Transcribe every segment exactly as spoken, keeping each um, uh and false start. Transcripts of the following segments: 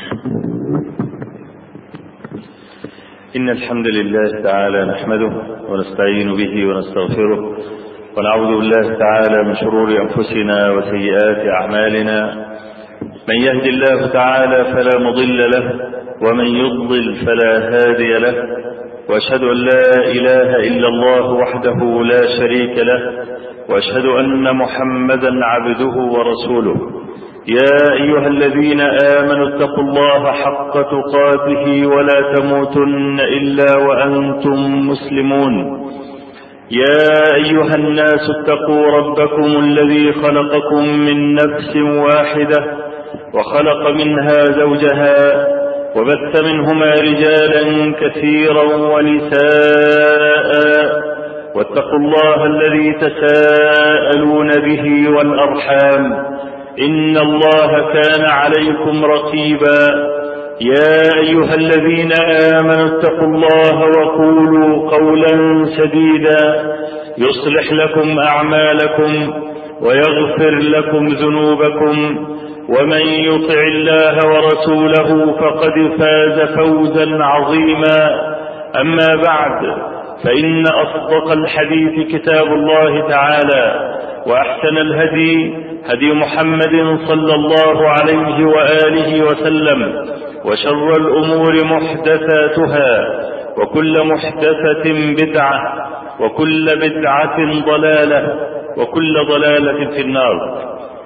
إن الحمد لله تعالى نحمده ونستعين به ونستغفره ونعوذ بالله تعالى من شرور أنفسنا وسيئات أعمالنا. من يهد الله تعالى فلا مضل له ومن يضلل فلا هادي له، وأشهد أن لا إله إلا الله وحده لا شريك له، وأشهد أن محمدا عبده ورسوله. يا أيها الذين آمنوا اتقوا الله حق تقاته ولا تموتن إلا وأنتم مسلمون. يا أيها الناس اتقوا ربكم الذي خلقكم من نفس واحدة وخلق منها زوجها وبث منهما رجالا كثيرا ونساء، واتقوا الله الذي تساءلون به والأرحام إن الله كان عليكم رقيبا. يا أيها الذين آمنوا اتقوا الله وقولوا قولا سديدا يصلح لكم أعمالكم ويغفر لكم ذنوبكم، ومن يطع الله ورسوله فقد فاز فوزا عظيما. أما بعد، فإن أصدق الحديث كتاب الله تعالى، وأحسن الهدي هدي محمد صلى الله عليه وآله وسلم، وشر الأمور محدثاتها، وكل محدثة بدعة، وكل بدعة ضلالة، وكل ضلالة في النار.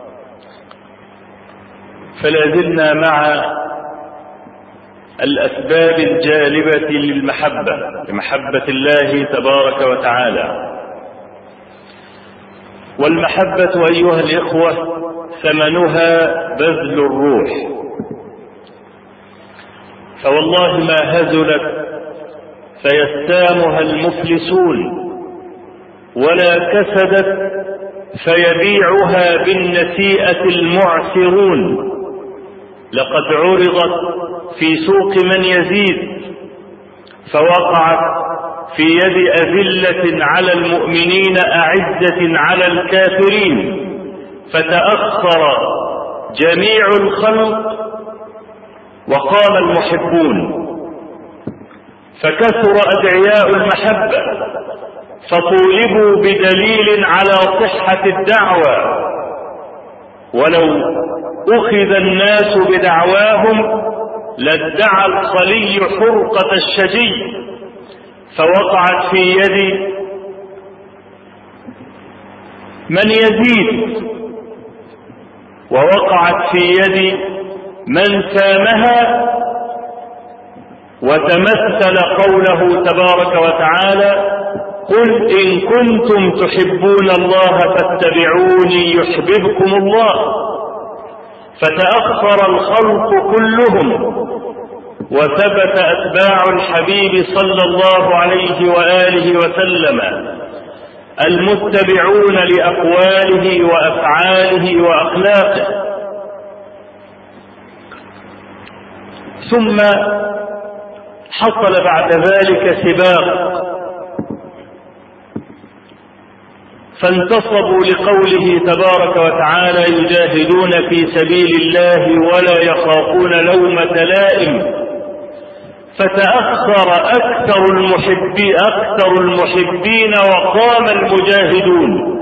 فلا زلنا مع الأسباب الجالبة للمحبة، لمحبة الله تبارك وتعالى. والمحبة أيها الإخوة ثمنها بذل الروح، فوالله ما هزلت فيستامها المفلسون، ولا كسدت فيبيعها بالنسيئة المعسرون. لقد عرضت في سوق من يزيد فوقعت في يد أذلة على المؤمنين أعزة على الكافرين، فتأخر جميع الخلق وقام المحبون، فكثر أدعياء المحبة، فطولبوا بدليل على صحة الدعوة. ولو أخذ الناس بدعواهم لادعى الخلي حرقة الشجي، فوقعت في يد من يزيد، ووقعت في يد من سامها، وتمثل قوله تبارك وتعالى: قل إن كنتم تحبون الله فاتبعوني يحببكم الله. فتأخر الخلق كلهم، وثبت أتباع الحبيب صلى الله عليه وآله وسلم المتبعون لأقواله وأفعاله وأخلاقه. ثم حصل بعد ذلك سباق، فانتصبوا لقوله تبارك وتعالى: يجاهدون في سبيل الله ولا يخافون لومة لائم. فتأخر أكثر المحبين أكثر المحبين وقام المجاهدون.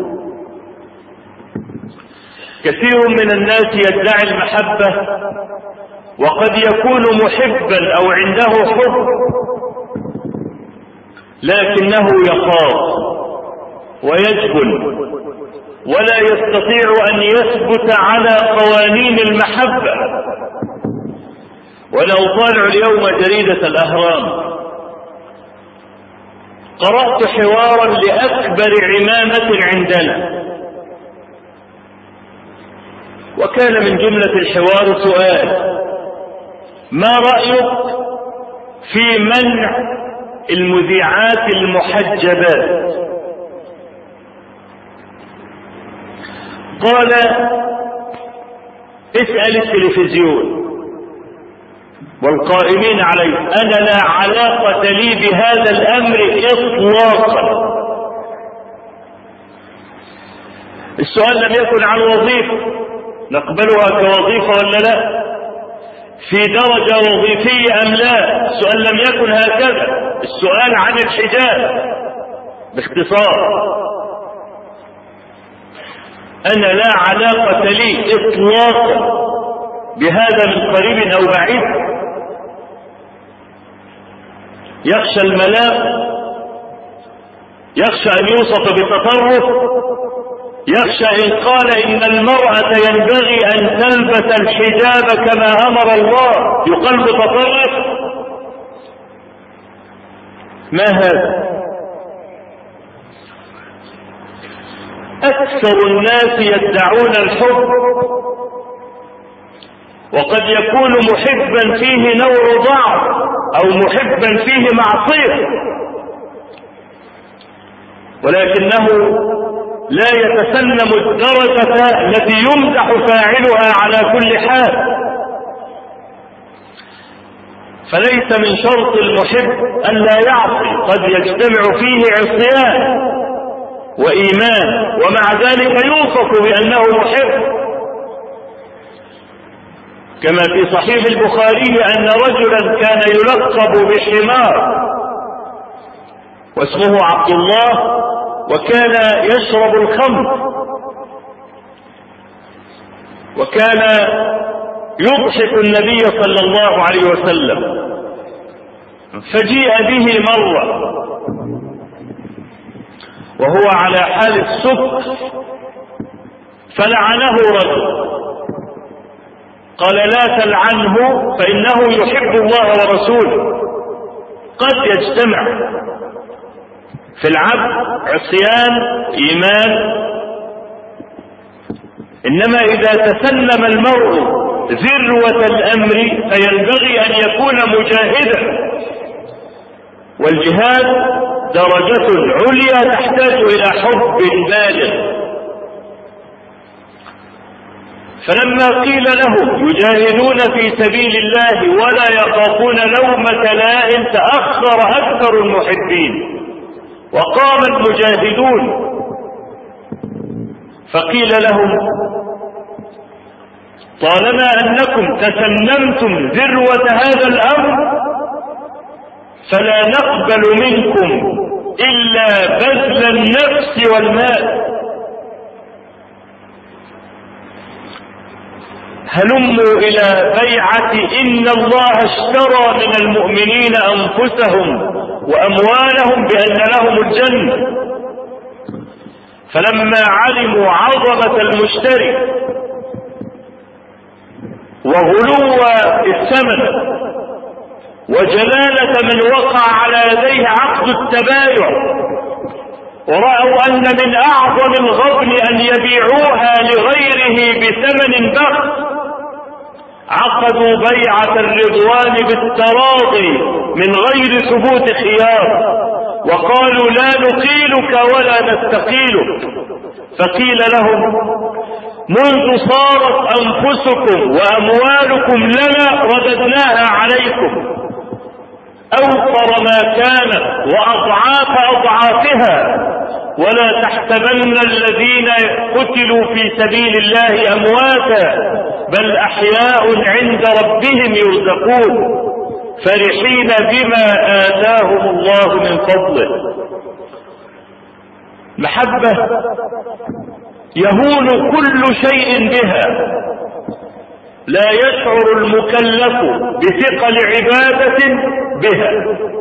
كثير من الناس يدعي المحبة وقد يكون محبا أو عنده حب، لكنه يخاف ويجبن ولا يستطيع أن يثبت على قوانين المحبة. ولو طالع اليوم جريدة الأهرام قرأت حوارا لأكبر عمامة عندنا، وكان من جملة الحوار سؤال: ما رأيك في منع المذيعات المحجبات؟ قال: اسأل التلفزيون والقائمين عليه، أنا لا علاقة لي بهذا الأمر إطلاقا. السؤال لم يكن عن وظيفة نقبلها كوظيفة ولا لا، في درجة وظيفية أم لا؟ السؤال لم يكن هكذا، السؤال عن الحجاب باختصار. أنا لا علاقة لي إطلاقا بهذا من قريب أو بعيد. يخشى الملاك، يخشى أن يوصف بتطرف، يخشى إن قال إن المرأة ينبغي أن تلبس الحجاب كما أمر الله يقال بتطرف. ما هذا؟ أكثر الناس يدعون الحب، وقد يكون محبا فيه نوع ضعف أو محبا فيه معصية، ولكنه لا يتسلم الدرجة التي يمدح فاعلها على كل حال. فليس من شرط المحب أن لا يعصي، قد يجتمع فيه عصيان وإيمان ومع ذلك يوصف بأنه محب. كما في صحيح البخاري أن رجلا كان يلقب بحمار واسمه عبد الله، وكان يشرب الخمر، وكان يضحك النبي صلى الله عليه وسلم. فجيء به مرة وهو على حال السكر فلعنه رجل، قال لا تلعنه فإنه يحب الله ورسوله. قد يجتمع في العبد عصيان إيمان، إنما إذا تسلم المرء ذروة الأمر فينبغي أن يكون مجاهدا، والجهاد درجة عليا تحتاج إلى حب بالغ. فلما قيل له يجاهدون في سبيل الله ولا يخافون لومة لائم تأخر أكثر المحبين وقام المجاهدون. فقيل لهم طالما أنكم تسلمتم ذروة هذا الأمر فلا نقبل منكم إلا بذل النفس والمال. هلموا إلى بيعة إن الله اشترى من المؤمنين أنفسهم وأموالهم بأن لهم الجنة. فلما علموا عظمة المشتري وغلو الثمن وجلالة من وقع على يديه عقد التبايع، ورأوا أن من أعظم الغبن أن يبيعوها لغيره بثمن بخس، عقدوا بيعة الرضوان بالتراضي من غير ثبوت خيار، وقالوا لا نقيلك ولا نستقيلك. فقيل لهم منذ صارت أنفسكم وأموالكم لنا رددناها عليكم أوفر ما كانت وأضعاف أضعافها، ولا تحسبن الذين قتلوا في سبيل الله أمواتا بل أحياء عند ربهم يرزقون فرحين بما آتاهم الله من فضله. محبة يهون كل شيء بها، لا يشعر المكلف بثقل عبادة بها،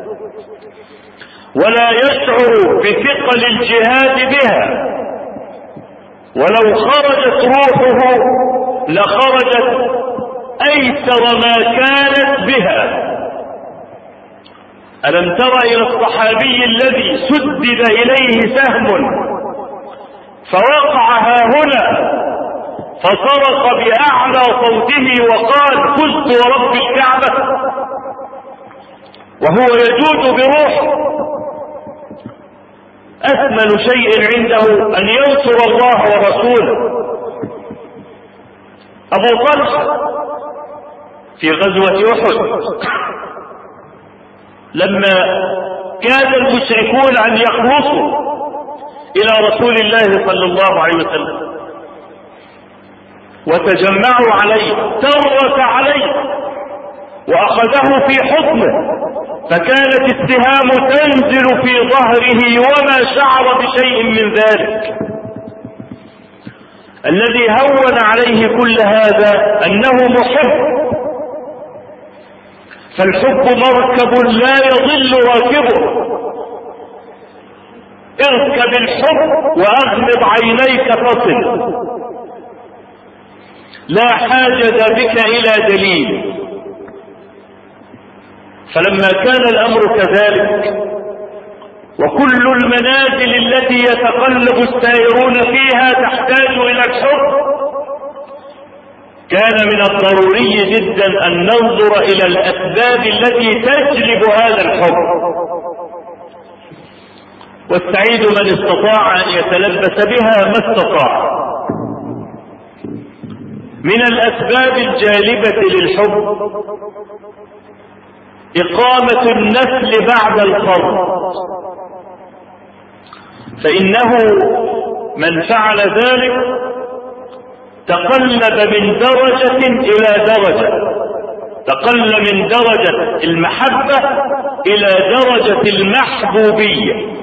ولا يشعر بثقل الجهاد بها، ولو خرجت روحه لخرجت أيسر ما كانت بها. ألم تر إلى الصحابي الذي سدد إليه سهم فوقع هنا فصرخ بأعلى صوته وقال فزت ورب الكعبة، وهو يجود بروحه. أثمن شيء عنده أن ينصر الله ورسوله. أبو طلحة في غزوة أحد لما كاد المشركون أن يخلصوا إلى رسول الله صلى الله عليه وسلم وتجمعوا عليه، ترك عليه وأخذه في حضنه، فكانت السهام تنزل في ظهره وما شعر بشيء من ذلك. الذي هون عليه كل هذا أنه محب، فالحب مركب لا يضل راكبه. اركب الحب وأغمض عينيك تصل، لا حاجة بك إلى دليل. فلما كان الأمر كذلك وكل المنازل التي يتقلب السائرون فيها تحتاج إلى الحب، كان من الضروري جدا أن ننظر إلى الأسباب التي تجلب هذا الحب، والسعيد من استطاع أن يتلبس بها ما استطاع. من الأسباب الجالبة للحب إقامة النسل بعد الفرد، فإنه من فعل ذلك تقلب من درجة إلى درجة، تقل من درجة المحبة إلى درجة المحبوبية.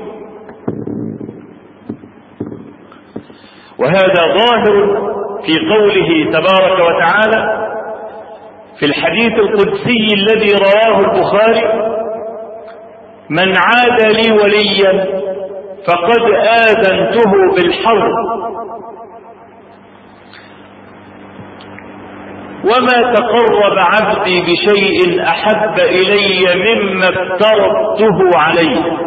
وهذا ظاهر في قوله تبارك وتعالى في الحديث القدسي الذي رواه البخاري: من عاد لي وليا فقد آذنته بالحرب. وما تقرب عبدي بشيء أحب إلي مما افترضته عليه،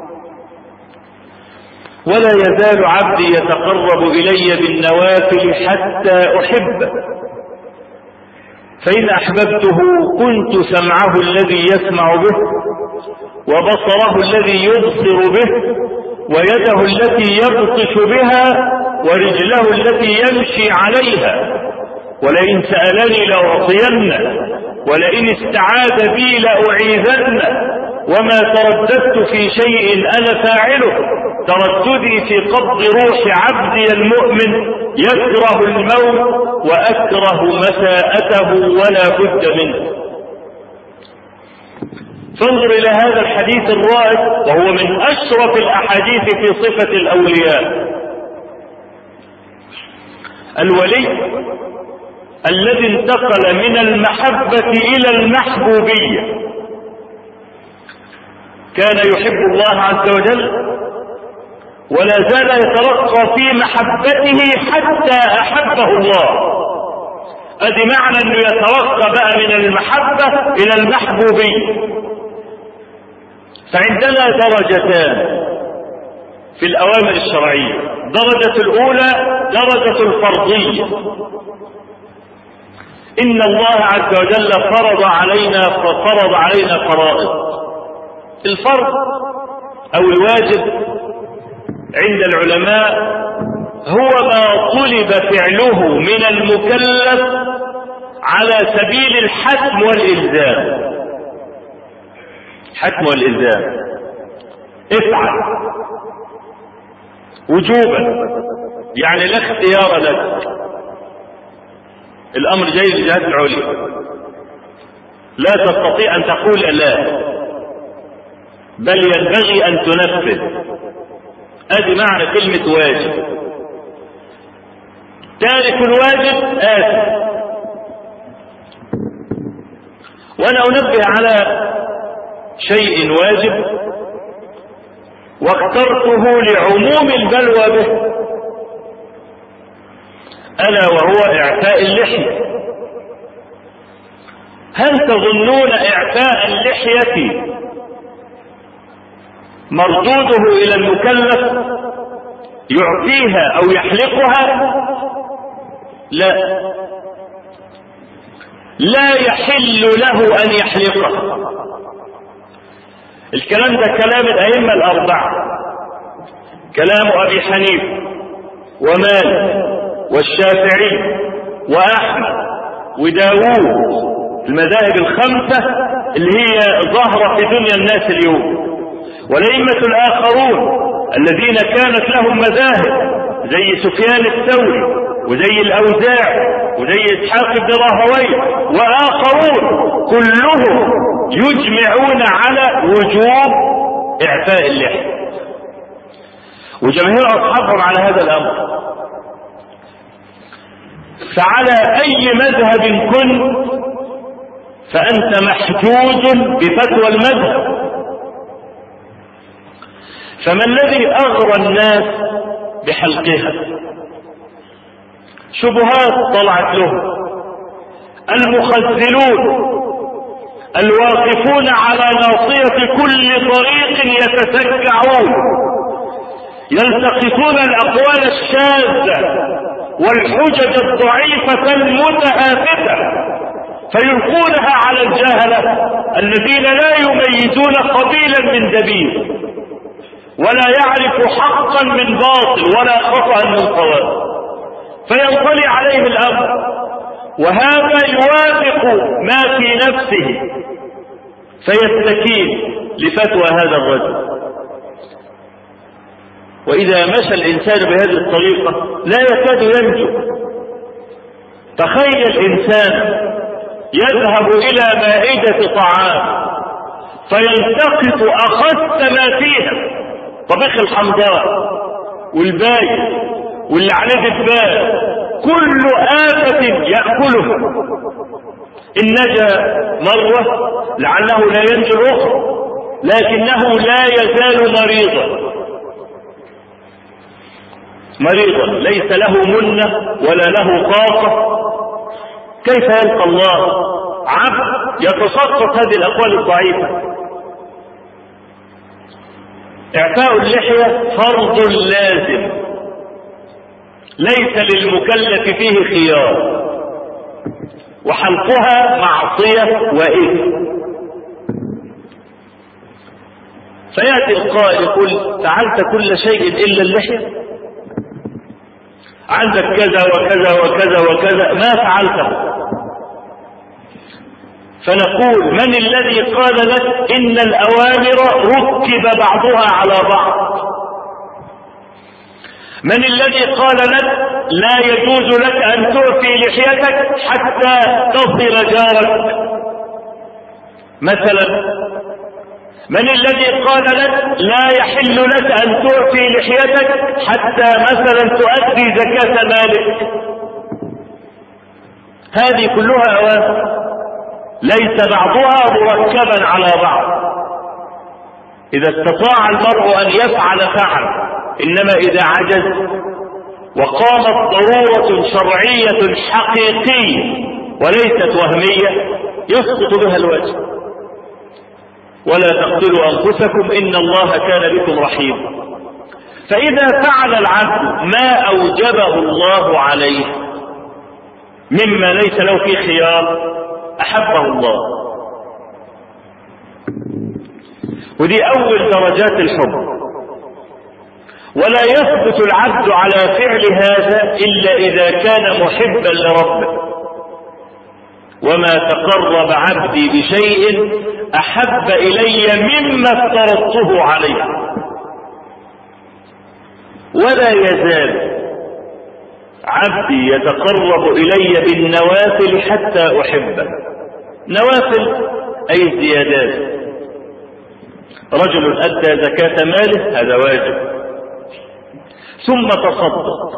ولا يزال عبدي يتقرب إلي بالنوافل حتى أحبه، فإن أحببته كنت سمعه الذي يسمع به، وبصره الذي يبصر به، ويده التي يبطش بها، ورجله التي يمشي عليها. ولئن سألني لأعطينه، ولئن استعاذ بي لأعيذنه. وما ترددت في شيء أنا فاعله، ترددي في قبض روح عبدي المؤمن يكره الموت وأكره مساءته ولا بد منه. فانظر إلى هذا الحديث الرائع، وهو من أشرف الأحاديث في صفة الأولياء. الولي الذي انتقل من المحبة إلى المحبوبية كان يحب الله عز وجل، ولا زال يترقى في محبته حتى أحبه الله. هذه معنى أنه يترقى بقى من المحبة إلى المحبوبية. فعندنا درجتان في الأوامر الشرعية: درجة الأولى درجة الفرضية. إن الله عز وجل فرض علينا فرض علينا فرائض. الفرض أو الواجب عند العلماء هو ما طلب فعله من المكلف على سبيل الحتم والإلزام. حتم والإلزام، افعل وجوبا، يعني لا اختيار لك. الأمر جاي للجهات العليا، لا تستطيع أن تقول لا، بل ينبغي أن تنفذ. هذه معنى كلمة واجب. تارك الواجب آثم. وأنا أنبه على شيء واجب واخترته لعموم البلوى به، ألا وهو إعفاء اللحية. هل تظنون إعفاء اللحية مردوده إلى المكلف يعطيها أو يحلقها؟ لا، لا يحل له أن يحلقها. الكلام ده كلام الأئمة الأربعة، كلام أبي حنيفة ومالك والشافعي وأحمد وداوود، المذاهب الخمسة اللي هي ظاهرة في دنيا الناس اليوم. والأئمة الآخرون الذين كانت لهم مذاهب زي سفيان الثوري وزي الأوزاعي وزي إسحاق بن راهويه وآخرون كلهم يجمعون على وجوب إعفاء اللحية، وجماهير أصحابهم على هذا الأمر. فعلى أي مذهب كنت فأنت محجوز بفتوى المذهب. فما الذي أغرى الناس بحلقها؟ شبهات طلعت لهم، المخزلون الواقفون على ناصية كل طريق يتسكعون، يلتقطون الأقوال الشاذة والحجج الضعيفة المتهافته فيلقونها على الجهلة الذين لا يميزون قبيلا من دبيب، ولا يعرف حقا من باطل ولا خطأ من صواب، فينطلي عليه الأمر، وهذا يوافق ما في نفسه فيستكين لفتوى هذا الرجل. وإذا مشى الإنسان بهذه الطريقة لا يكاد ينجو. تخيل إنسان يذهب إلى مائدة طعام فيلتقط أخس ما فيها، طبيخ الحمضاء والباي واللي عليه الدباء، كل آفة يأكله، إن نجا مرة لعله لا ينجو الأخرى، لكنه لا يزال مريضا مريضا ليس له منة ولا له طاقة. كيف يلقى الله عبد يتسقط هذه الأقوال الضعيفة؟ إعفاء اللحية فرض لازم ليس للمكلف فيه خيار، وحلقها معصية وإثم. فيأتي القائل يقول فعلت كل شيء إلا اللحية، عندك كذا وكذا وكذا وكذا ما فعلته. فنقول من الذي قال لك إن الأوامر ركب بعضها على بعض؟ من الذي قال لك لا يجوز لك أن تعفي لحيتك حتى تصل جارك مثلا؟ من الذي قال لك لا يحل لك أن تعفي لحيتك حتى مثلا تؤدي زكاة مالك؟ هذه كلها أوامر ليس بعضها مركبا على بعض. إذا استطاع المرء أن يفعل فعل، إنما إذا عجز وقامت ضرورة شرعية حقيقية وليست وهمية يسقط بها الواجب. ولا تقتلوا أنفسكم إن الله كان بكم رحيما. فإذا فعل العبد ما أوجبه الله عليه مما ليس له فيه خيار أحبه الله. ودي أول درجات الحب. ولا يثبت العبد على فعل هذا إلا إذا كان محبا لربه. وما تقرب عبدي بشيء أحب إلي مما افترضته عليه. ولا يزال عبدي يتقرب إلي بالنوافل حتى أحبه. نوافل أي الزيادات. رجل أدى زكاة ماله هذا واجب، ثم تصدق.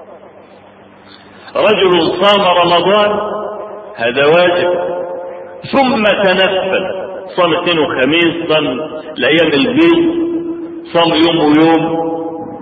رجل صام رمضان هذا واجب، ثم تنفل، صام اثنين وخميس، صام الأيام البيض، صام يوم ويوم.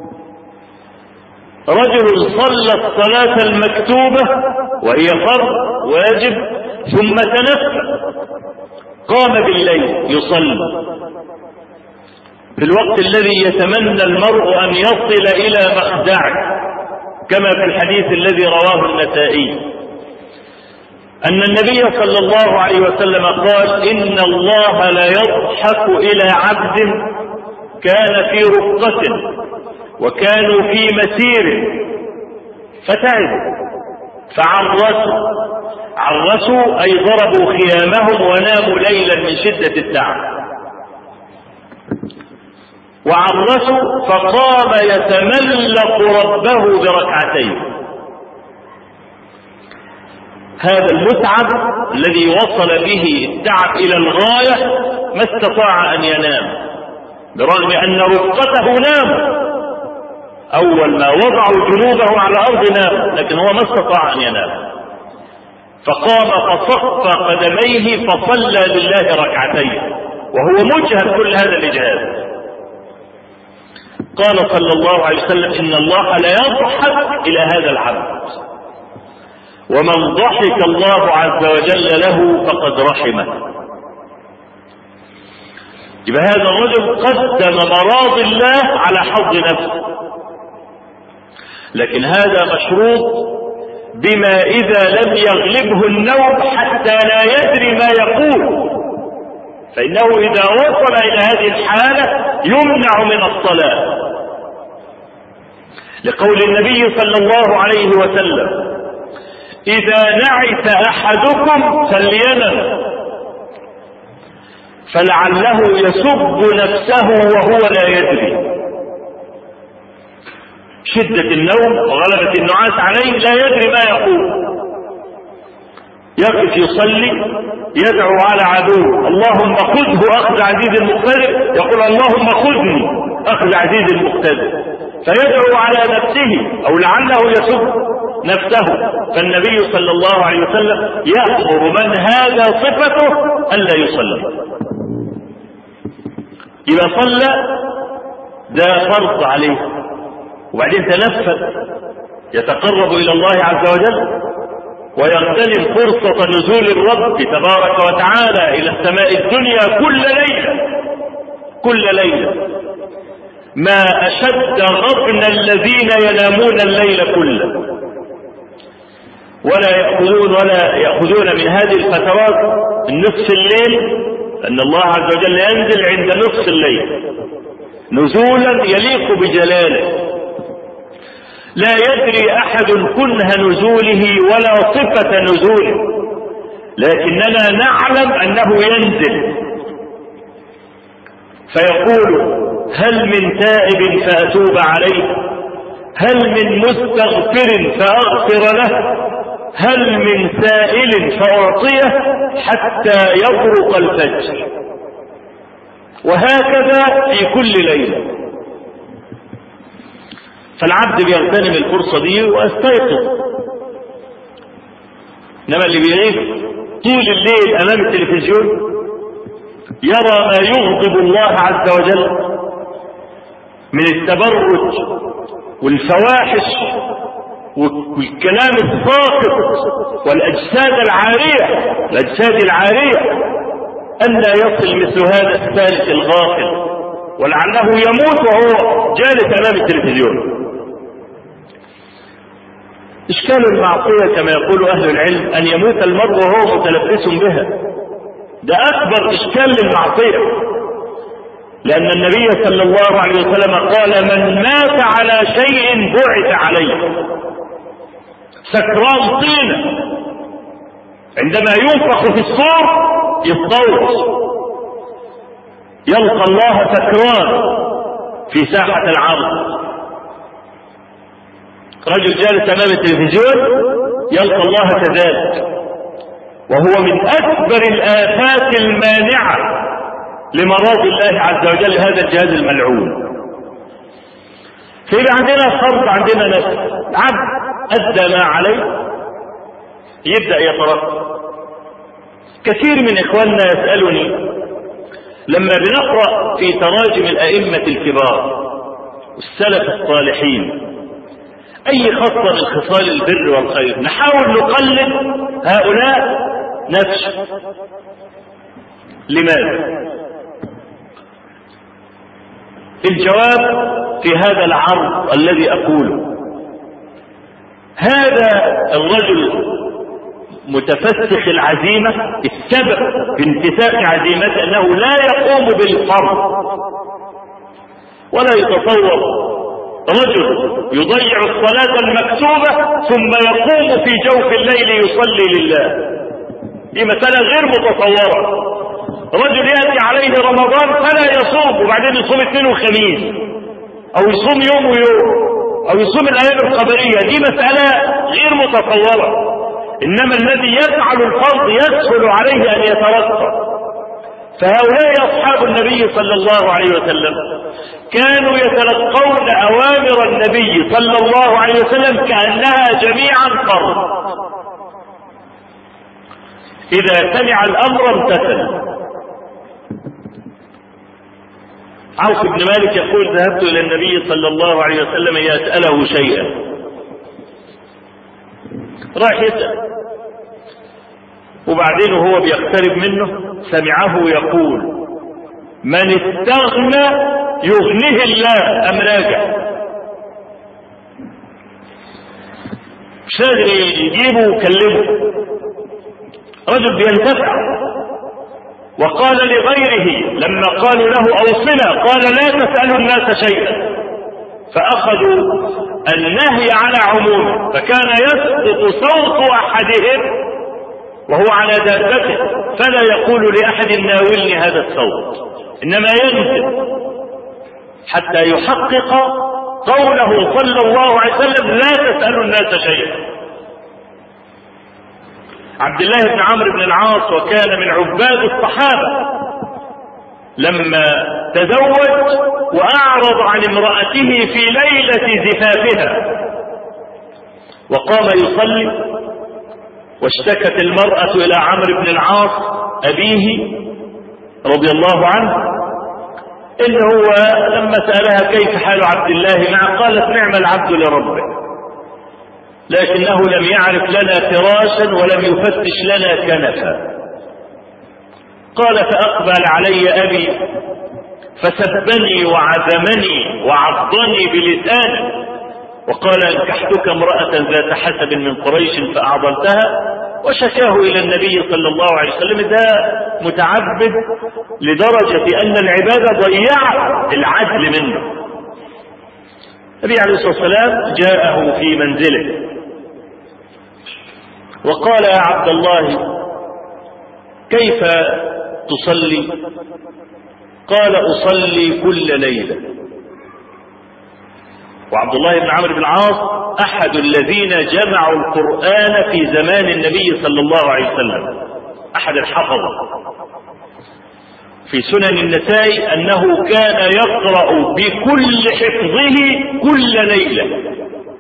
رجل صلى الصلاة المكتوبة وهي فرض واجب ثم تنفل، قام بالليل يصلي في الوقت الذي يتمنى المرء أن يصل إلى مخدعه، كما في الحديث الذي رواه النسائي أن النبي صلى الله عليه وسلم قال إن الله لا يضحك إلى عبد كان في رفقة وكانوا في مسير فتعبوا فعرسوا. عرسوا أي ضربوا خيامهم وناموا ليلا من شدة التعب. وعرسوا فقام يتملق ربه بركعتين. هذا المتعب الذي وصل به التعب إلى الغاية ما استطاع أن ينام، برغم أن رفقته نام. أول ما وضعوا جنوبه على الأرض نام، لكن هو ما استطاع أن ينام، فقام فصف قدميه فصلى لله ركعتين وهو مجهد كل هذا الإجهاد. قال صلى الله عليه وسلم: إن الله لا يضحك إلى هذا العبد، ومن ضحك الله عز وجل له فقد رحمه. يبقى هذا الرجل قدم مراضي الله على حظ نفسه، لكن هذا مشروط بما إذا لم يغلبه النوم حتى لا يدري ما يقول، فإنه إذا وصل إلى هذه الحالة يمنع من الصلاة، لقول النبي صلى الله عليه وسلم: إذا نعس أحدكم فلينم، فلعله يسب نفسه وهو لا يدري. شدة النوم وغلبة النعاس عليه لا يدري ما يقول، يقف يصلي يدعو على عدوه: اللهم خذه أخذ عزيز مقتدر، يقول: اللهم خذني أخذ عزيز مقتدر، فيدعو على نفسه أو لعله يسب نفسه. فالنبي صلى الله عليه وسلم يأمر من هذا صفته ألا يصلي. إذا صلى ده فرض عليه، وبعدين تنفذ يتقرب إلى الله عز وجل ويغتنم فرصة نزول الرب تبارك وتعالى إلى السماء الدنيا كل ليلة كل ليلة. ما أشد غبن الذين ينامون الليل كله ولا يأخذون ولا يأخذون من هذه الفترات النصف الليل، أن الله عز وجل ينزل عند نصف الليل نزولا يليق بجلاله، لا يدري أحد كنه نزوله ولا صفة نزوله، لكننا نعلم أنه ينزل فيقول: هل من تائب فأتوب عليه، هل من مستغفر فأغفر له، هل من سائل فأعطيه، حتى يطرق الفجر. وهكذا في كل ليلة. فالعبد بيغتنم الفرصة دي ويستيقظ، انما اللي بيعيش طول الليل امام التلفزيون يرى ما يغضب الله عز وجل من التبرج والفواحش والكلام الساقط والاجساد العارية الاجساد العارية، أن لا يصل مثل هذا الثالث الغافل ولعله يموت وهو جالس امام التلفزيون. إشكال المعصية كما يقول أهل العلم أن يموت المرء وهو متلبس بها، ده أكبر إشكال للمعصية، لأن النبي صلى الله عليه وسلم قال: من مات على شيء بعث عليه. سكران طينة عندما ينفخ في الصور يصوت يلقى الله سكران في ساحة العرض. رجل جالس امام التلفزيون يلقى الله كذلك، وهو من اكبر الافات المانعة لمراض الله عز وجل هذا الجهاز الملعون. فيبقى عندنا فرض، عندنا نفس، عبد ادى ما عليه يبدأ يترقى. كثير من اخواننا يسألني لما بنقرأ في تراجم الائمة الكبار والسلف الصالحين أي خصلة من خصال البر والخير نحاول نقلد هؤلاء نفسه. لماذا؟ الجواب في هذا العرض الذي أقوله: هذا الرجل متفسخ العزيمة، السبب في انتفاخ عزيمته أنه لا يقوم بالفرض، ولا يتصور رجل يضيع الصلاة المكتوبة ثم يقوم في جوف الليل يصلي لله. دي مسألة غير متصورة. رجل يأتي عليه رمضان فلا يصوم وبعدين يصوم اثنين وخميس، او يصوم يوم ويوم، او يصوم الايام القمرية، دي مسألة غير متصورة. إنما الذي يفعل الفرض يسهل عليه أن يترقى. فهؤلاء أصحاب النبي صلى الله عليه وسلم كانوا يتلقون أوامر النبي صلى الله عليه وسلم كأنها جميعا فرض. إذا سمع الأمر امتثل. عوف بن مالك يقول ذهبت إلى النبي صلى الله عليه وسلم يسأله شيئا، راح يسأل، وبعدين وهو بيقترب منه سمعه يقول من استغنى يغنيه الله أم راجع. مش قادر يجيبه ويكلمه، رجل بينتفع. وقال لغيره لما قالوا له أوصنا قال لا تسألوا الناس شيئا، فأخذوا النهي على عمومه، فكان يسقط صوت أحدهم وهو على دابته فلا يقول لأحد ناولني هذا الصوت، إنما ينزل حتى يحقق قوله صلى الله عليه وسلم لا تسألوا الناس شيئا. عبد الله بن عمرو بن العاص وكان من عباد الصحابة لما تزوج وأعرض عن امرأته في ليلة زفافها وقام يصلي، واشتكت المرأة إلى عمرو بن العاص أبيه رضي الله عنه إنه هو لما سألها كيف حال عبد الله معه قالت نعم العبد لربه، لكنه لم يعرف لنا فراشا ولم يفتش لنا كنفا. قال فأقبل علي أبي فسبني وعذمني وعضني بلسانه وقال انكحتك امرأة ذات حسب من قريش فأعضلتها، وشكاه إلى النبي صلى الله عليه وسلم. ده متعبد لدرجة أن العبادة ضيعت العدل منه. النبي عليه الصلاة والسلام جاءه في منزله وقال يا عبد الله كيف تصلي؟ قال أصلي كل ليلة. وعبد الله بن عمرو بن العاص أحد الذين جمعوا القرآن في زمان النبي صلى الله عليه وسلم، أحد الحفظة. في سنن النسائي أنه كان يقرأ بكل حفظه كل ليلة،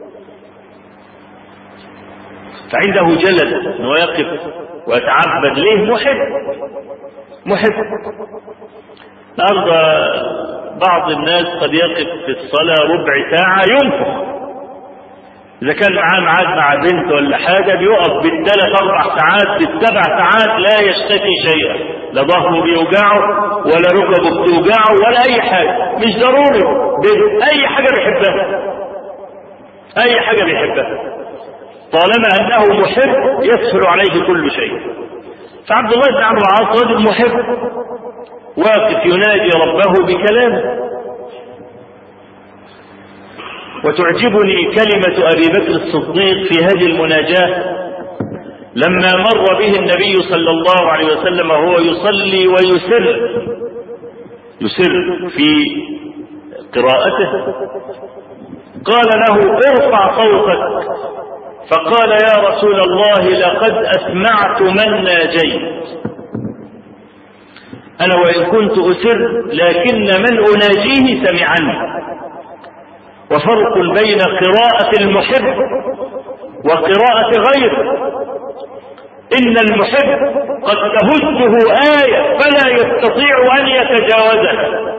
فعنده جلد أنه يقف ويتعبد ليه، محب محب. النهارده بعض الناس قد يقف في الصلاة ربع ساعة ينفخ، إذا كان معاه معاد مع بنت ولا حاجة بيقف بالثلاث أربع ساعات بالسبع ساعات لا يشتكي شيئا، لا ظهره بيوجعه ولا ركبه بتوجعه ولا أي حاجة، مش ضروري أي حاجة بيحبها، أي حاجة بيحبها طالما أنه محب يسهل عليه كل شيء. فعبد الله بن عمرو بن العاص رجل محب واقف ينادي ربه بكلامه. وتعجبني كلمة أبي بكر الصديق في هذه المناجاة لما مر به النبي صلى الله عليه وسلم وهو يصلي ويسر يسر في قراءته، قال له ارفع صوتك، فقال يا رسول الله لقد أسمعت من ناجيت، أنا وإن كنت أسر لكن من أناجيه سمعني. وفرق بين قراءة المحب وقراءة غيره، إن المحب قد تهزه آية فلا يستطيع أن يتجاوزها.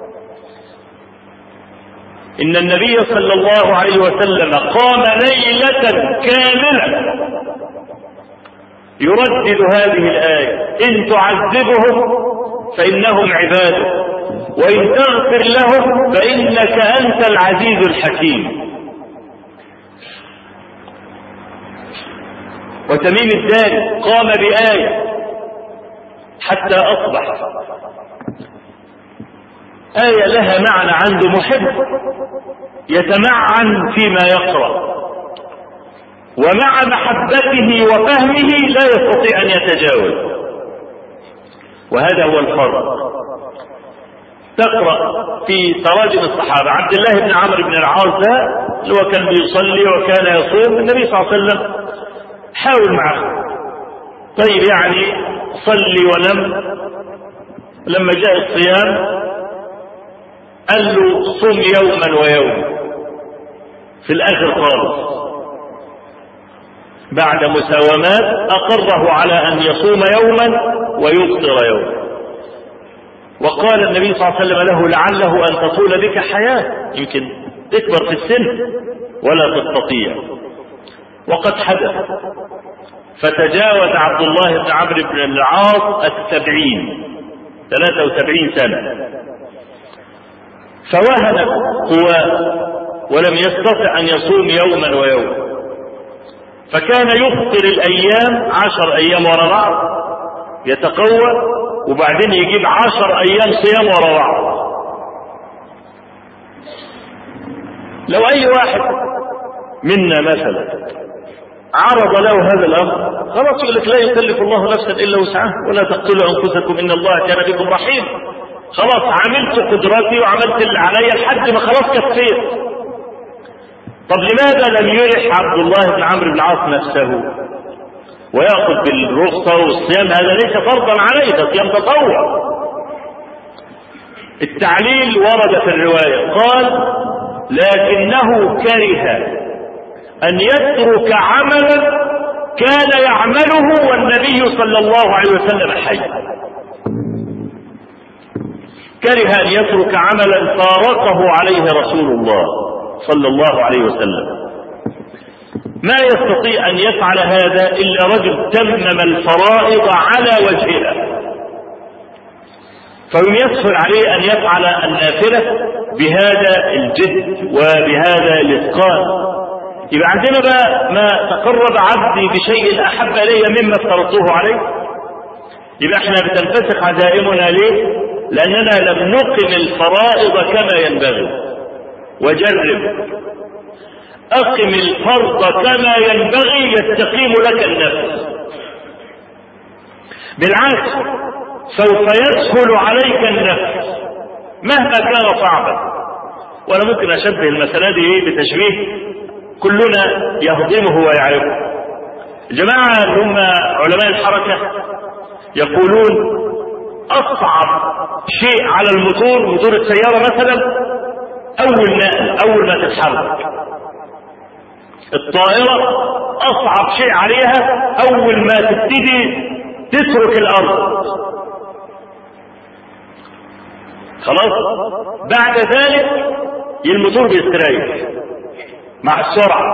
إن النبي صلى الله عليه وسلم قام ليلة كاملة يردد هذه الآية إن تعذبهم فإنهم عبادك وإن تغفر لهم فإنك أنت العزيز الحكيم. وتميم الداري قام بآية حتى أصبح آية لها معنى عند محب يتمعن فيما يقرأ، ومع محبته وفهمه لا يستطيع أن يتجاوز. وهذا هو الفرق. تقرأ في تراجم الصحابة عبد الله بن عمرو بن العاص ده اللي هو كان بيصلي وكان يصوم، النبي صلى الله عليه وسلم حاول معه. طيب يعني صلي ونم. لما جاء الصيام قال له صم يوما ويوم في الاخر خالص، بعد مساومات اقره على ان يصوم يوما ويفطر يوما. وقال النبي صلى الله عليه وسلم له لعله ان تطول بك حياة، يمكن تكبر في السن ولا تستطيع. وقد حدث، فتجاوز عبد الله بن عمرو بن العاص السبعين، ثلاثة وسبعين سنة، فوهنت قواه ولم يستطع أن يصوم يوما ويوم، فكان يفطر الأيام عشر أيام ورا بعض يتقوى، وبعدين يجيب عشر أيام صيام ورا بعض. لو أي واحد منا مثلا عرض له هذا الأمر خلاص يقول لك لا يكلف الله نفسا إلا وسعها ولا تقتلوا أنفسكم إن الله كان بكم رحيم. خلاص عملت قدرتي وعملت اللي علي لحد ما خلاص كفيت. طب لماذا لم يرح عبد الله بن عمرو بن العاص نفسه ويأخذ بالرخصة والصيام؟ هذا ليس فرضا عليه، ده صيام تطوع. التعليل ورد في الرواية قال لكنه كره أن يترك عملا كان يعمله والنبي صلى الله عليه وسلم حي. كره أن يترك عملا فارقه عليه رسول الله صلى الله عليه وسلم. ما يستطيع أن يفعل هذا إلا رجل تمم الفرائض على وجهها، فمن يسهل عليه أن يفعل النافلة بهذا الجد وبهذا الإتقان. يبقى عندنا بقى ما تقرب عبدي بشيء أحب إلي مما افترضته عليه، يبقى احنا بتنفسخ عزائمنا ليه؟ لأننا لم نقم الفرائض كما ينبغي. وجرب أقم الفرض كما ينبغي يستقيم لك النفس. بالعكس سوف يسهل عليك النفس مهما كان صعبا. وأنا ممكن أشبه المسألة دي بتشبيه كلنا يهضمه ويعرفه. الجماعة اللي هم علماء الحركة يقولون أصعب شيء على الموتور، موتور السيارة مثلا، أول ما أول ما تتحرك. الطائرة أصعب شيء عليها أول ما تبتدي تترك الأرض. خلاص بعد ذلك الموتور بيستريح مع السرعة.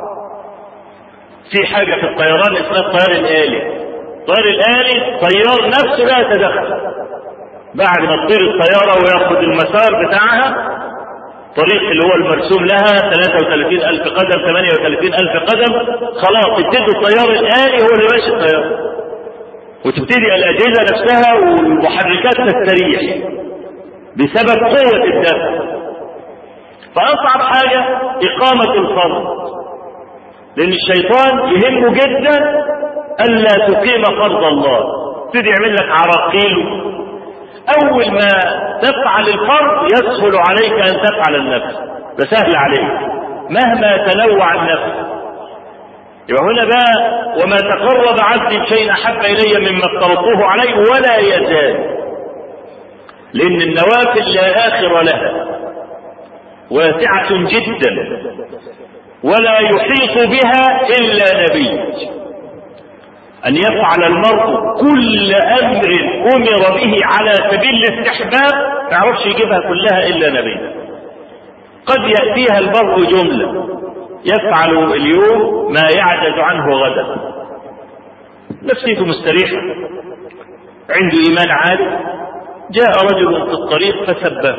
في حاجة في الطيران اسمها الطيار الآلي. الطيار الآلي طيار نفسه لا يتدخل، بعد ما تطير الطيارة ويأخذ المسار بتاعها، طريق اللي هو المرسوم لها ثلاثة وثلاثين ألف قدم ثمانية وثلاثين ألف قدم، خلاص تبتدي الطيار الآلي هو اللي ماشي الطيارة، وتبتدي الأجهزة نفسها والمحركات تستريح بسبب قوة الدفع. فأصعب حاجة إقامة الفرض، لأن الشيطان يهمه جدا ألا تقيم فرض الله، تبتدي يعمل لك عراقيل. أول ما تفعل الفرض يسهل عليك أن تفعل النفس، ده سهل عليك مهما تنوع النفس. يبقى هنا بقى وما تقرب عبدي بشيء أحب إلي مما افترضته عليه ولا يزال، لأن النوافل لا آخر لها واسعة جدا ولا يحيط بها إلا نبي. أن يفعل المرء كل أمر أمر به على سبيل الاستحباب ما يعرفش يجيبها كلها إلا نبي. قد يأتيها المرء جملة يفعل اليوم ما يعجز عنه غدا، نفسيته مستريحة عنده إيمان عالي. جاء رجل في الطريق فسبه،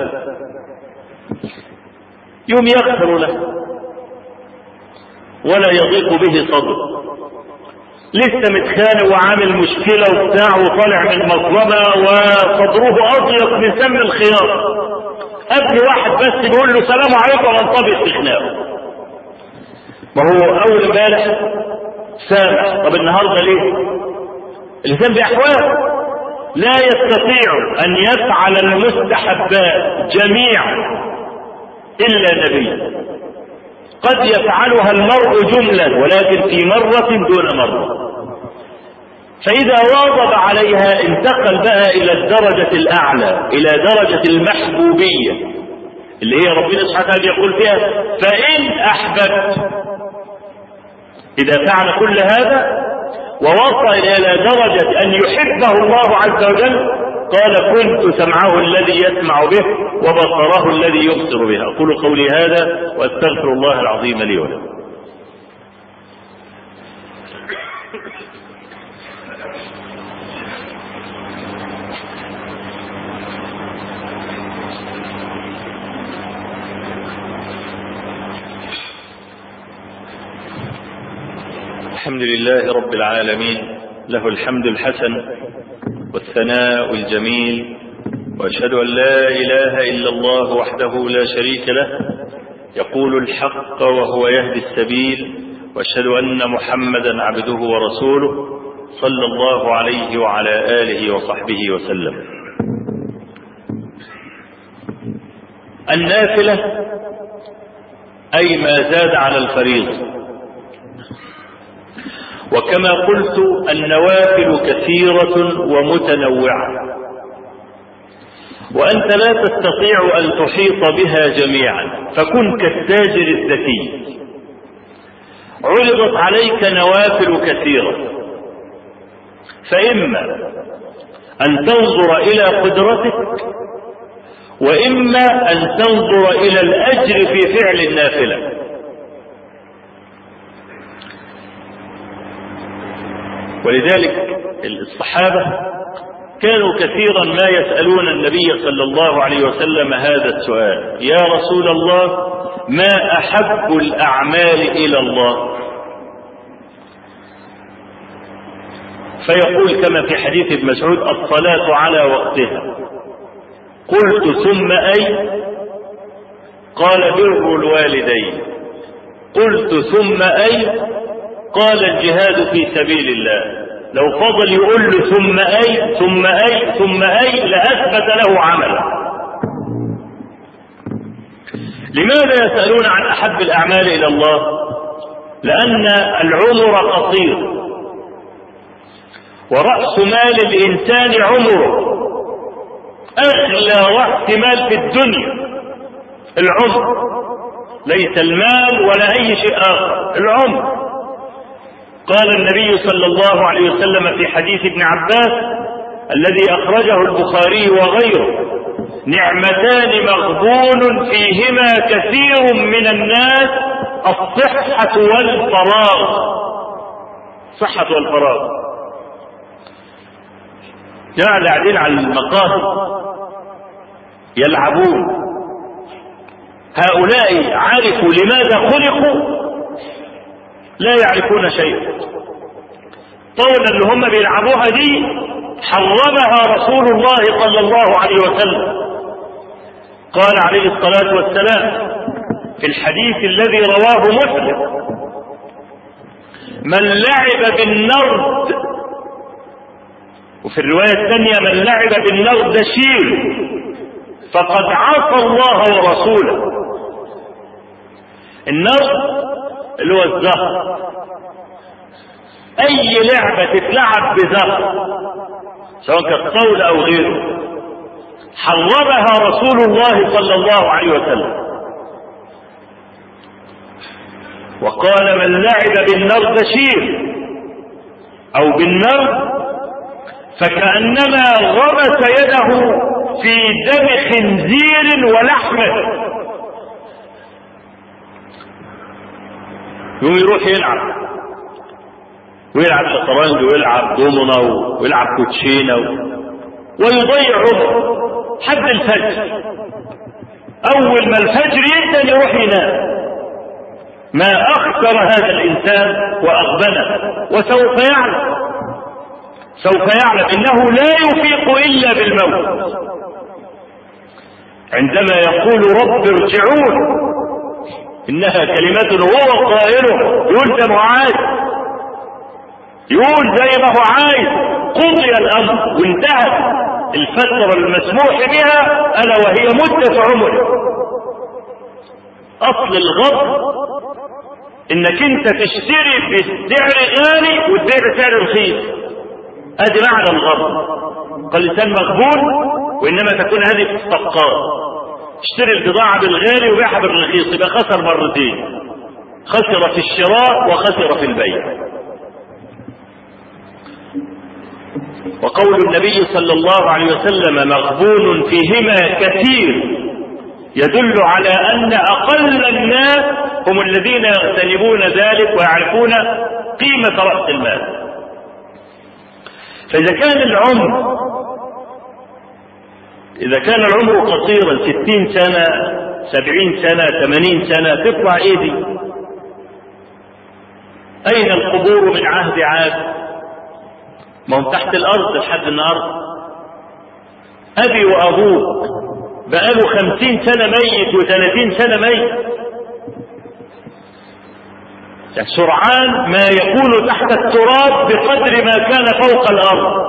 يوم يغفر له ولا يضيق به صدره، لسه متخانق وعامل مشكلة وبتاع وطالع من مظلمة وصدره أضيق من سم الخيار، قبل واحد بس بيقول له سلام عليكم وانطبق في خناقه. ما هو أول امبارح سامح، طب النهارده ليه؟ الإنسان بأحوال لا يستطيع أن يفعل المستحبات جميعا إلا نبي. قد يفعلها المرء جملا ولكن في مرة دون مرة. فإذا واظب عليها انتقل بقى إلى الدرجة الأعلى، إلى درجة المحبوبية اللي هي ربنا سبحانه وتعالى يقول فيها فإن أحببت. إذا فعل كل هذا ووصل إلى درجة أن يحبه الله عز وجل قال كنت سمعه الذي يسمع به وبصره الذي يبصر به. أقول قولي هذا وأستغفر الله العظيم لي ولكم. الحمد لله رب العالمين، له الحمد الحسن والثناء الجميل، وأشهد أن لا إله إلا الله وحده لا شريك له يقول الحق وهو يهدي السبيل، وأشهد أن محمدا عبده ورسوله صلى الله عليه وعلى آله وصحبه وسلم. النافلة أي ما زاد على الفريضة، وكما قلت النوافل كثيرة ومتنوعة، وأنت لا تستطيع أن تحيط بها جميعا، فكن كالتاجر الذكي. عرضت عليك نوافل كثيرة، فإما أن تنظر إلى قدرتك، وإما أن تنظر إلى الأجر في فعل النافلة. ولذلك الصحابة كانوا كثيرا ما يسألون النبي صلى الله عليه وسلم هذا السؤال: يا رسول الله ما أحب الأعمال إلى الله؟ فيقول كما في حديث ابن مسعود: الصلاة على وقتها. قلت ثم أي؟ قال بر الوالدين. قلت ثم أي؟ قال الجهاد في سبيل الله. لو فضل يقول له ثم أي ثم أي ثم أي لأثبت له عملا. لماذا يسألون عن أحب الأعمال إلى الله؟ لأن العمر قصير، ورأس مال الإنسان عمره. أغلى رأس مال في الدنيا العمر، ليس المال ولا أي شيء آخر، العمر. قال النبي صلى الله عليه وسلم في حديث ابن عباس الذي أخرجه البخاري وغيره: نعمتان مغبون فيهما كثير من الناس، الصحة والفراغ. صحة والفراغ. جاء قاعدين على المقاهي يلعبون، هؤلاء عرفوا لماذا خلقوا؟ لا يعرفون شيئا. طاولة اللي هم بيلعبوها دي حرمها رسول الله صلى الله عليه وسلم. قال عليه الصلاة والسلام في الحديث الذي رواه مسلم: من لعب بالنرد، وفي الرواية الثانية من لعب بالنردشير فقد عصى الله ورسوله. النرد اللي هو الزهر، اي لعبة تتلعب بزهر سواء كانت طاولة او غيره حرمها رسول الله صلى الله عليه وسلم. وقال من لعب بالنردشير او بالنرد فكأنما غمس يده في دم خنزير ولحمه. يوم يروح يلعب ويلعب شطرنج ويلعب دومنا ويلعب كوتشينه ويضيع عمره حد الفجر. اول ما الفجر يبدا يروح ينام. ما اخسر هذا الانسان واغبنه، وسوف يعلم سوف يعلم انه لا يفيق الا بالموت. عندما يقول رب ارجعون انها كلمة هو قائله، يقول زي ما هو عايز، يقول زي ما هو عايز. قضي الامر وانتهت الفترة المسموح بها الا وهي مدة عمره. اصل الغضب انك انت تشتري بسعر غالي وتبيع بسعر رخيص. ادي معنى الغرب. قال الانسان مغبون، وانما تكون هذه في الصفقات، اشتري البضاعة بالغالي وبيعها بالرخيص، يبقى خسر مرتين، خسر في الشراء وخسر في البيع. وقول النبي صلى الله عليه وسلم مغبون فيهما كثير يدل على أن أقل الناس هم الذين يغتنمون ذلك ويعرفون قيمة رأس المال. فإذا كان العمر إذا كان العمر قصيرا ستين سنة سبعين سنة ثمانين سنة، تطلع إيه دي؟ أين القبور من عهد عاد؟ ما هم تحت الأرض لحد النهارده. أبي وأبوك بقاله خمسين سنة ميت وثلاثين سنة ميت، سرعان ما يكون تحت التراب بقدر ما كان فوق الأرض،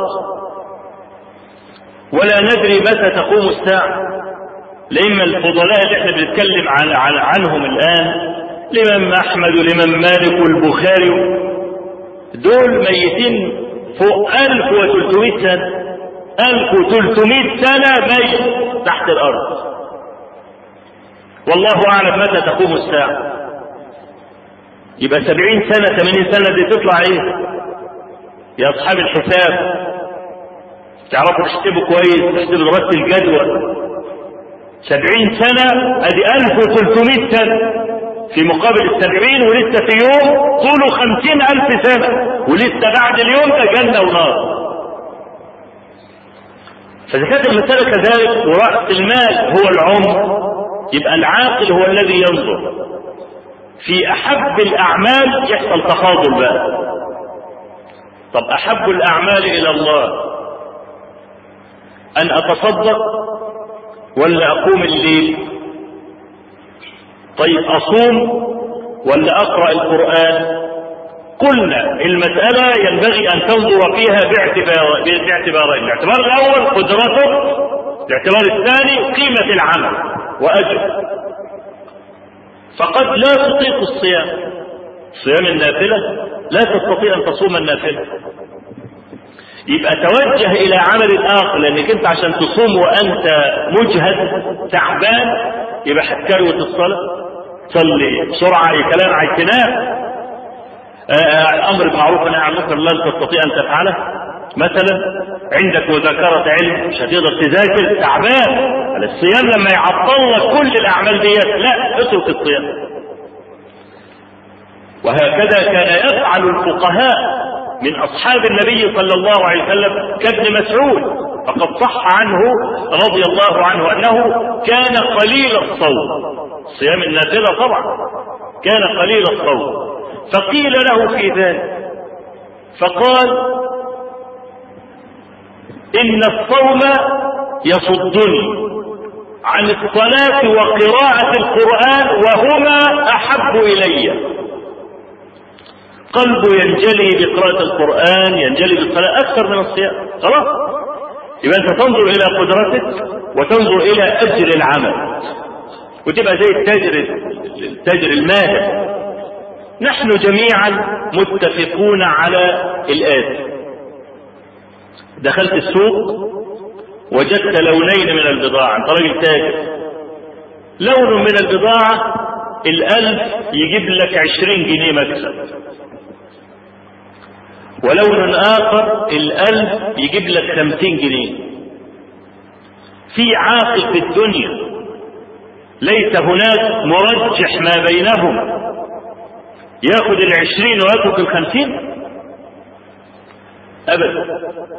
ولا ندري متى تقوم الساعة. لإما الفضلاء اللي احنا بنتكلم عن عن عنهم الآن، الإمام أحمد والإمام مالك والبخاري، دول ميتين فوق ألف وثلاثمائة سنة، ألف وثلاثمائة سنة ميت تحت الأرض. والله أعلم متى تقوم الساعة. يبقى سبعين سنة ثمانين سنة دي تطلع إيه يا أصحاب الحساب؟ تعرفوا تحسبوا كويس، تحسبوا دراسة الجدوى. سبعين سنة ادي ألف وثلاثمائة سنة في مقابل السبعين، ولسه في يوم طوله خمسين ألف سنة، ولسه بعد اليوم ده جنة ونار. فإذا كانت المسألة كذلك ورأس المال هو العمر، يبقى العاقل هو الذي ينظر في أحب الأعمال، يحصل تفاضل بقى. طب أحب الأعمال إلى الله أن أتصدق ولا أقوم الليل؟ طيب أصوم ولا أقرأ القرآن؟ قلنا المسألة ينبغي أن تنظر فيها باعتبار باعتبارين: الاعتبار الأول قدرته، الاعتبار الثاني قيمة العمل وأجر. فقد لا تطيق الصيام، صيام النافلة لا تستطيع أن تصوم النافلة، يبقى توجه إلى عمل آخر، لأنك أنت عشان تصوم وأنت مجهد تعبان يبقى هتكروت الصلاة، تصلي بسرعة، كلام على الكلام، أمر بالمعروف والنهي عن المنكر لا تستطيع أن تفعله. مثلا عندك مذاكرة علم مش هتقدر تذاكر، تعبان. الصيام لما يعطل لك كل الأعمال ديت، لا، اترك الصيام. وهكذا كان يفعل الفقهاء من أصحاب النبي صلى الله عليه وسلم كابن مسعود، فقد صح عنه رضي الله عنه أنه كان قليل الصوم، صيام النافلة طبعا، كان قليل الصوم. فقيل له في ذلك فقال: إن الصوم يصدني عن الصلاة وقراءة القرآن وهما أحب إلي. قلبه ينجلي بقراءة القرآن، ينجلي بالصلاة أكثر من الصيام. خلاص، يبقى أنت تنظر إلى قدرتك وتنظر إلى أجر العمل، وتبقى زي التاجر التاجر الماهر. نحن جميعا متفقون على الآتي: دخلت السوق وجدت لونين من البضاعة، أنت راجل تاجر، لون من البضاعة الألف يجيب لك عشرين جنيه مكسب، ولون آخر الألف يجيب لك خمسين جنيه. في عاقل في الدنيا ليس هناك مرجح ما بينهم ياخذ العشرين ويترك الخمسين؟ أبدا،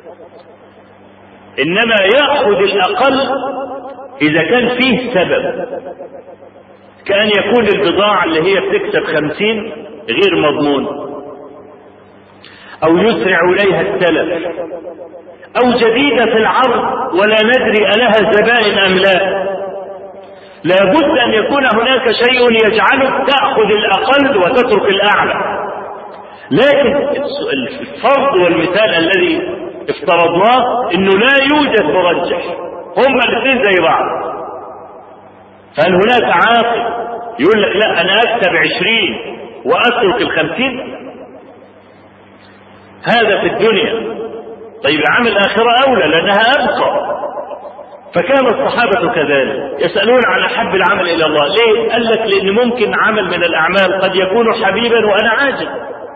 إنما يأخذ الأقل إذا كان فيه سبب، كأن يكون البضاعة اللي هي بتكسب خمسين غير مضمون، أو يسرع إليها التلف، أو جديدة في العرض ولا ندري ألها زبائن أم لا. لابد أن يكون هناك شيء يجعلك تأخذ الأقل وتترك الأعلى. لكن الفرض والمثال الذي افترضناه انه لا يوجد مرجح، هما الاثنين زي بعض. فهل هناك عاقل يقول لك لا انا اكسب عشرين وأترك الخمسين؟ هذا في الدنيا. طيب عمل الآخرة أولى لأنها أبقى. فكان الصحابة كذلك يسألون عن أحب العمل إلى الله. ليه؟ قال لك لأن ممكن عمل من الأعمال قد يكون حبيبا وأنا عاجز،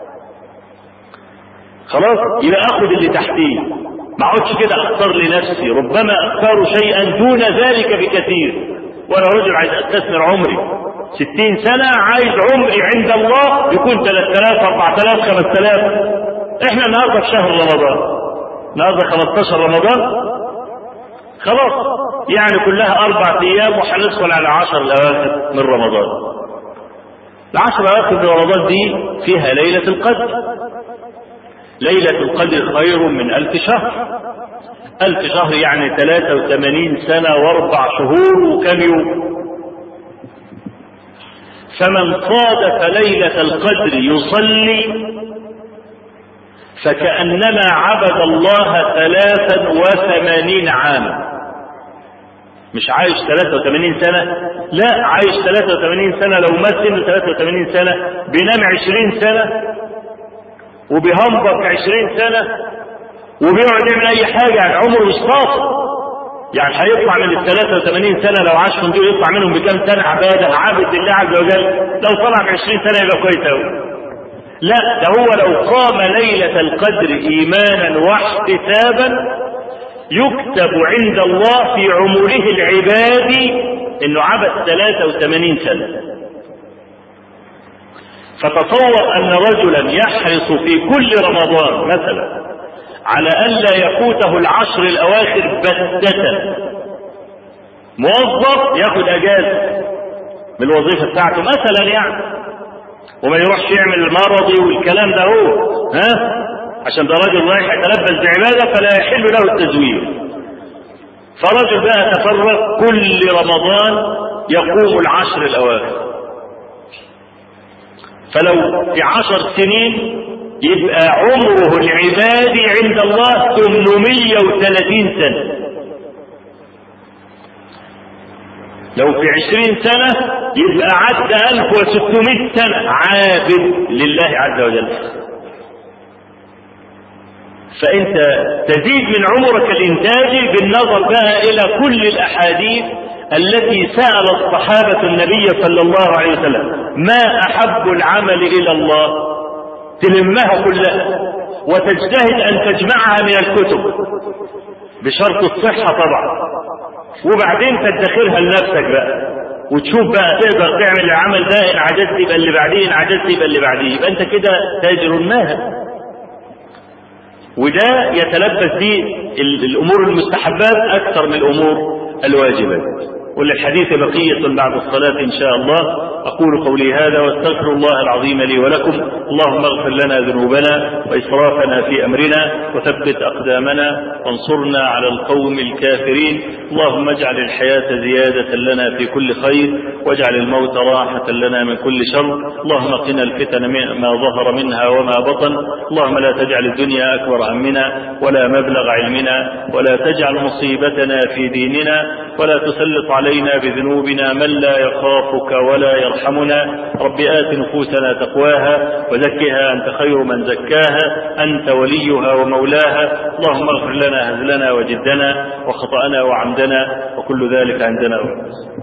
خلاص يبقى أخذ اللي تحتيه، ما اقعدش كده أختار لنفسي، ربما أختار شيئا دون ذلك بكثير. وأنا رجل عايز أستثمر عمري ستين سنة، عايز عمري عند الله يكون ثلاثة آلاف أربعة آلاف خمسة آلاف. إحنا النهارده في شهر رمضان، النهارده خمستاشر رمضان، خلاص يعني كلها أربع أيام وهندخل على عشر الأواخر من رمضان. العشر الأواخر من رمضان دي فيها ليلة القدر. ليلة القدر خير من ألف شهر. ألف شهر يعني ثلاثة وثمانين سنة وأربع شهور وكم يوم. فمن صادف ليلة القدر يصلي فكأنما عبد الله ثلاثا وثمانين عاما. مش عايش ثلاثة وثمانين سنة، لا، عايش ثلاثة وثمانين سنة. لو مات سنه ثلاثة وثمانين سنة بينام عشرين سنة وبيهمبك عشرين سنة وبيقعد يعمل أي حاجة، يعني عمره مش قاصر. يعني هيطلع من ال ثلاثة وثمانين سنة لو عاش من دول يطلع منهم بكام سنة عبادة عبد لله عز وجل. لو طلع ب عشرين سنة يبقى كويس أوي. لا، ده هو لو قام ليلة القدر إيمانا واحتسابا يكتب عند الله في عمره العبادي انه عبد ثلاثة وثمانين سنة. فتصور ان رجلا يحرص في كل رمضان مثلا على الا يفوته العشر الاواخر بتة، موظف ياخد اجازة من الوظيفة بتاعته مثلا يعني، وما يروحش يعمل المرضي والكلام ده هو ها عشان ده راجل رايح يتلبس بعبادة فلا يحل له التزوير. فرجل بقى تفرغ كل رمضان يقوم العشر الأواخر، فلو في عشر سنين يبقى عمره العبادي عند الله ثمانمائة وثلاثين سنة. لو في عشرين سنة يبقى عدى ألف وستمائة سنة عابد لله عز وجل. فأنت تزيد من عمرك الإنتاجي بالنظر بقى إلى كل الأحاديث التي سأل الصحابة النبي صلى الله عليه وسلم ما أحب العمل إلى الله، تلمها كلها وتجتهد أن تجمعها من الكتب بشرط الصحة طبعا، وبعدين تدخرها لنفسك بقى وتشوف بقى تقدر تعمل العمل ده، إن عجزت يبقى اللي بعدين، عجزت يبقى اللي بعدين، يبقى أنت كده تاجر النهر. وده يتلبس به الأمور المستحبات أكثر من الأمور الواجبات. وللحديث بقية بعد الصلاة إن شاء الله. أقول قولي هذا واستغفر الله العظيم لي ولكم. اللهم اغفر لنا ذنوبنا وإسرافنا في أمرنا وثبت أقدامنا وانصرنا على القوم الكافرين. اللهم اجعل الحياة زيادة لنا في كل خير واجعل الموت راحة لنا من كل شر. اللهم قنا الفتن ما ظهر منها وما بطن. اللهم لا تجعل الدنيا أكبر همنا ولا مبلغ علمنا ولا تجعل مصيبتنا في ديننا ولا تسلط علينا بذنوبنا من لا يخافك ولا يرحمنا. رب آت نفوسنا تقواها وزكها أنت خير من زكاها أنت وليها ومولاها. اللهم اغفر لنا هزلنا وجدنا وخطأنا وعمدنا وكل ذلك عندنا.